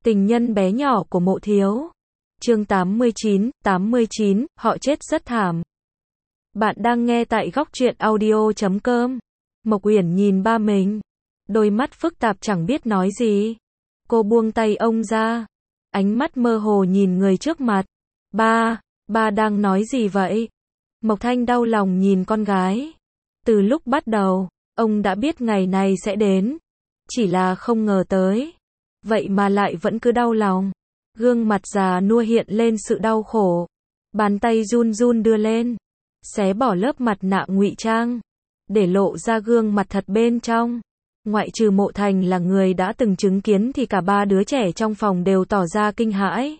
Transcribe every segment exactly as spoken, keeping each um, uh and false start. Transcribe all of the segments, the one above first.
Tình nhân bé nhỏ của Mộ Thiếu. Chương tám mươi chín, tám mươi chín, họ chết rất thảm. Bạn đang nghe tại góc truyện audio chấm com. Mộc Uyển nhìn ba mình, đôi mắt phức tạp chẳng biết nói gì. Cô buông tay ông ra, ánh mắt mơ hồ nhìn người trước mặt. Ba, ba đang nói gì vậy? Mộc Thanh đau lòng nhìn con gái. Từ lúc bắt đầu, ông đã biết ngày này sẽ đến, chỉ là không ngờ tới. Vậy mà lại vẫn cứ đau lòng. Gương mặt già nua hiện lên sự đau khổ. Bàn tay run run đưa lên, xé bỏ lớp mặt nạ ngụy trang, để lộ ra gương mặt thật bên trong. Ngoại trừ Mộ Thành là người đã từng chứng kiến thì cả ba đứa trẻ trong phòng đều tỏ ra kinh hãi.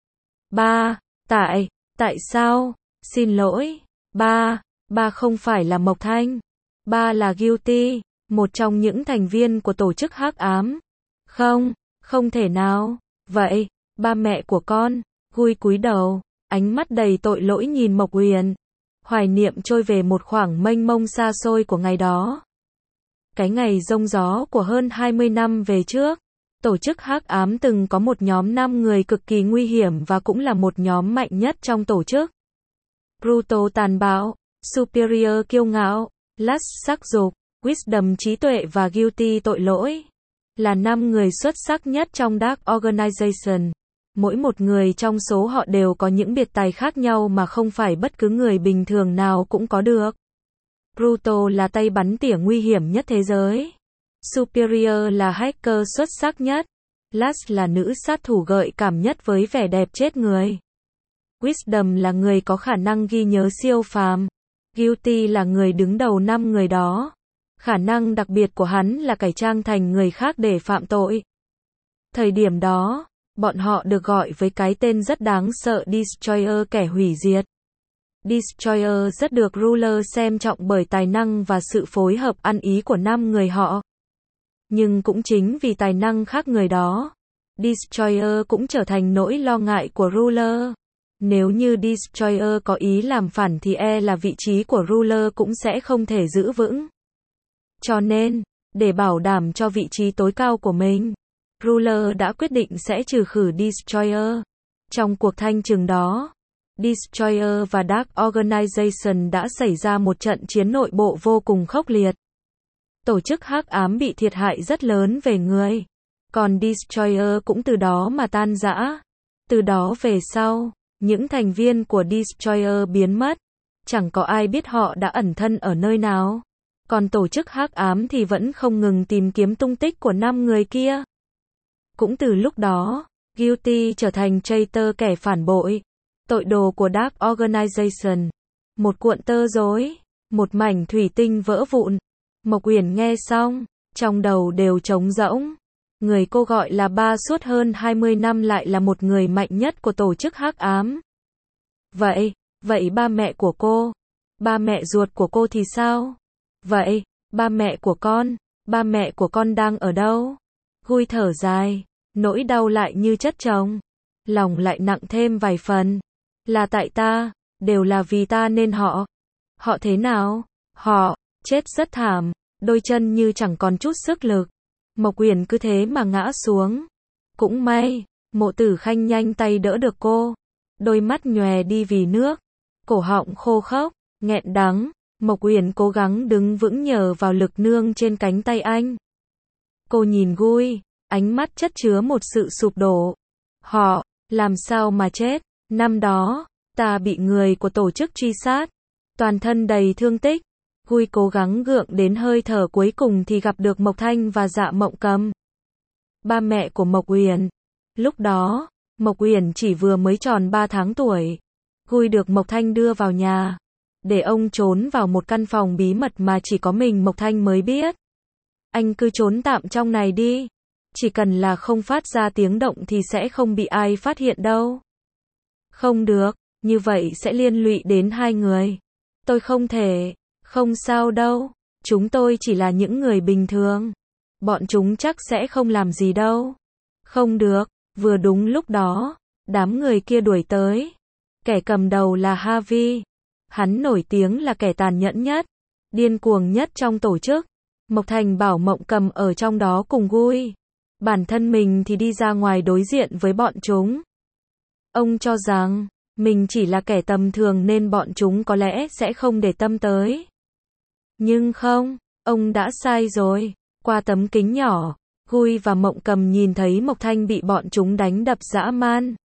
Ba, tại, tại sao? Xin lỗi, ba, ba không phải là Mộc Thanh. Ba là Guilty, một trong những thành viên của tổ chức hắc ám. Không, không thể nào. Vậy, ba mẹ của con, Gui cúi đầu, ánh mắt đầy tội lỗi nhìn Mộc Uyển. Hoài niệm trôi về một khoảng mênh mông xa xôi của ngày đó. Cái ngày giông gió của hơn hai mươi năm về trước, tổ chức hắc ám từng có một nhóm năm người cực kỳ nguy hiểm và cũng là một nhóm mạnh nhất trong tổ chức. Brutal tàn bạo, Superior kiêu ngạo, Lust sắc dục, Wisdom trí tuệ và Guilty tội lỗi. Là năm người xuất sắc nhất trong Dark Organization. Mỗi một người trong số họ đều có những biệt tài khác nhau mà không phải bất cứ người bình thường nào cũng có được. Brutal là tay bắn tỉa nguy hiểm nhất thế giới. Superior là hacker xuất sắc nhất. Lust là nữ sát thủ gợi cảm nhất với vẻ đẹp chết người. Wisdom là người có khả năng ghi nhớ siêu phàm. Guilty là người đứng đầu năm người đó. Khả năng đặc biệt của hắn là cải trang thành người khác để phạm tội. Thời điểm đó, bọn họ được gọi với cái tên rất đáng sợ Destroyer, kẻ hủy diệt. Destroyer rất được Ruler xem trọng bởi tài năng và sự phối hợp ăn ý của năm người họ. Nhưng cũng chính vì tài năng khác người đó, Destroyer cũng trở thành nỗi lo ngại của Ruler. Nếu như Destroyer có ý làm phản thì e là vị trí của Ruler cũng sẽ không thể giữ vững. Cho nên, để bảo đảm cho vị trí tối cao của mình, Ruler đã quyết định sẽ trừ khử Destroyer. Trong cuộc thanh trừng đó, Destroyer và Dark Organization đã xảy ra một trận chiến nội bộ vô cùng khốc liệt. Tổ chức hắc ám bị thiệt hại rất lớn về người, còn Destroyer cũng từ đó mà tan rã. Từ đó về sau, những thành viên của Destroyer biến mất, chẳng có ai biết họ đã ẩn thân ở nơi nào. Còn tổ chức hắc ám thì vẫn không ngừng tìm kiếm tung tích của năm người kia. Cũng từ lúc đó, Guilty trở thành traitor, kẻ phản bội, tội đồ của Dark Organization. Một cuộn tơ rối, một mảnh thủy tinh vỡ vụn. Mộc Uyển nghe xong, trong đầu đều trống rỗng. Người cô gọi là ba suốt hơn hai mươi năm lại là một người mạnh nhất của tổ chức hắc ám. Vậy, vậy ba mẹ của cô, ba mẹ ruột của cô thì sao? Vậy, ba mẹ của con, ba mẹ của con đang ở đâu? Gui thở dài, nỗi đau lại như chất chồng, lòng lại nặng thêm vài phần. Là tại ta, đều là vì ta nên họ. Họ thế nào? Họ chết rất thảm, đôi chân như chẳng còn chút sức lực. Mộc Uyển cứ thế mà ngã xuống. Cũng may, Mộ Tử Khanh nhanh tay đỡ được cô. Đôi mắt nhòe đi vì nước, cổ họng khô khốc, nghẹn đắng. Mộc Uyển cố gắng đứng vững nhờ vào lực nương trên cánh tay anh. Cô nhìn Gui, ánh mắt chất chứa một sự sụp đổ. Họ, làm sao mà chết? Năm đó, ta bị người của tổ chức truy sát, toàn thân đầy thương tích. Gui cố gắng gượng đến hơi thở cuối cùng thì gặp được Mộc Thanh và Dạ Mộng Cầm, ba mẹ của Mộc Uyển. Lúc đó, Mộc Uyển chỉ vừa mới tròn ba tháng tuổi. Gui được Mộc Thanh đưa vào nhà, để ông trốn vào một căn phòng bí mật mà chỉ có mình Mộc Thanh mới biết. Anh cứ trốn tạm trong này đi, chỉ cần là không phát ra tiếng động thì sẽ không bị ai phát hiện đâu. Không được, như vậy sẽ liên lụy đến hai người. Tôi không thể. Không sao đâu, chúng tôi chỉ là những người bình thường. Bọn chúng chắc sẽ không làm gì đâu. Không được, vừa đúng lúc đó, đám người kia đuổi tới. Kẻ cầm đầu là Harvey. Hắn nổi tiếng là kẻ tàn nhẫn nhất, điên cuồng nhất trong tổ chức. Mộc Thành bảo Mộng Cầm ở trong đó cùng Gui. bản thân mình thì đi ra ngoài đối diện với bọn chúng. Ông cho rằng, mình chỉ là kẻ tầm thường nên bọn chúng có lẽ sẽ không để tâm tới. Nhưng không, ông đã sai rồi. Qua tấm kính nhỏ, Gui và Mộng Cầm nhìn thấy Mộc Thanh bị bọn chúng đánh đập dã man.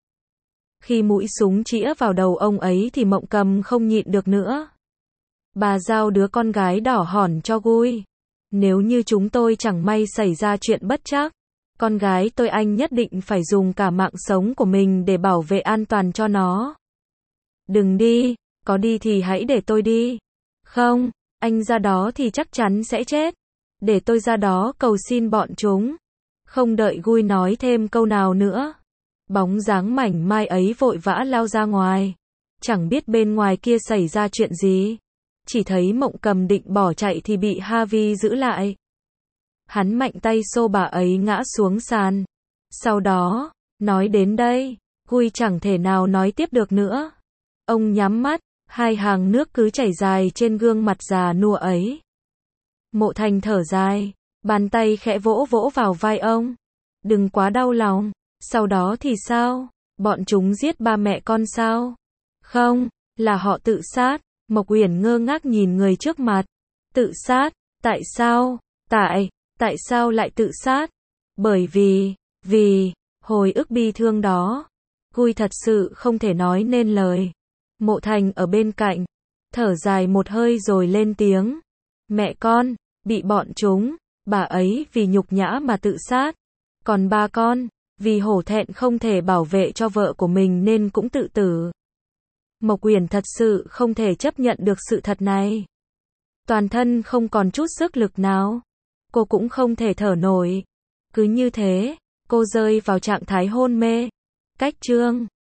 Khi mũi súng chĩa vào đầu ông ấy thì Mộng Cầm không nhịn được nữa. Bà giao đứa con gái đỏ hòn cho Gui. Nếu như chúng tôi chẳng may xảy ra chuyện bất trắc, con gái tôi anh nhất định phải dùng cả mạng sống của mình để bảo vệ an toàn cho nó. Đừng đi, có đi thì hãy để tôi đi. Không, anh ra đó thì chắc chắn sẽ chết. Để tôi ra đó cầu xin bọn chúng. Không đợi Gui nói thêm câu nào nữa. Bóng dáng mảnh mai ấy vội vã lao ra ngoài. Chẳng biết bên ngoài kia xảy ra chuyện gì. Chỉ thấy Mộng Cầm định bỏ chạy thì bị Harvey giữ lại. Hắn mạnh tay xô bà ấy ngã xuống sàn. Sau đó, nói đến đây, Gui chẳng thể nào nói tiếp được nữa. Ông nhắm mắt, hai hàng nước cứ chảy dài trên gương mặt già nua ấy. Mộ Thành thở dài, bàn tay khẽ vỗ vỗ vào vai ông. Đừng quá đau lòng, sau đó thì sao? Bọn chúng giết ba mẹ con sao? Không, là họ tự sát. Mộc Uyển ngơ ngác nhìn người trước mặt. Tự sát? Tại sao? Tại, tại sao lại tự sát? Bởi vì, vì, hồi ức bi thương đó. Gui thật sự không thể nói nên lời. Mộ Thành ở bên cạnh, thở dài một hơi rồi lên tiếng. Mẹ con, bị bọn chúng, bà ấy vì nhục nhã mà tự sát. Còn ba con, vì hổ thẹn không thể bảo vệ cho vợ của mình nên cũng tự tử. Mộc Uyển thật sự không thể chấp nhận được sự thật này. Toàn thân không còn chút sức lực nào. Cô cũng không thể thở nổi. Cứ như thế, cô rơi vào trạng thái hôn mê. Cách chương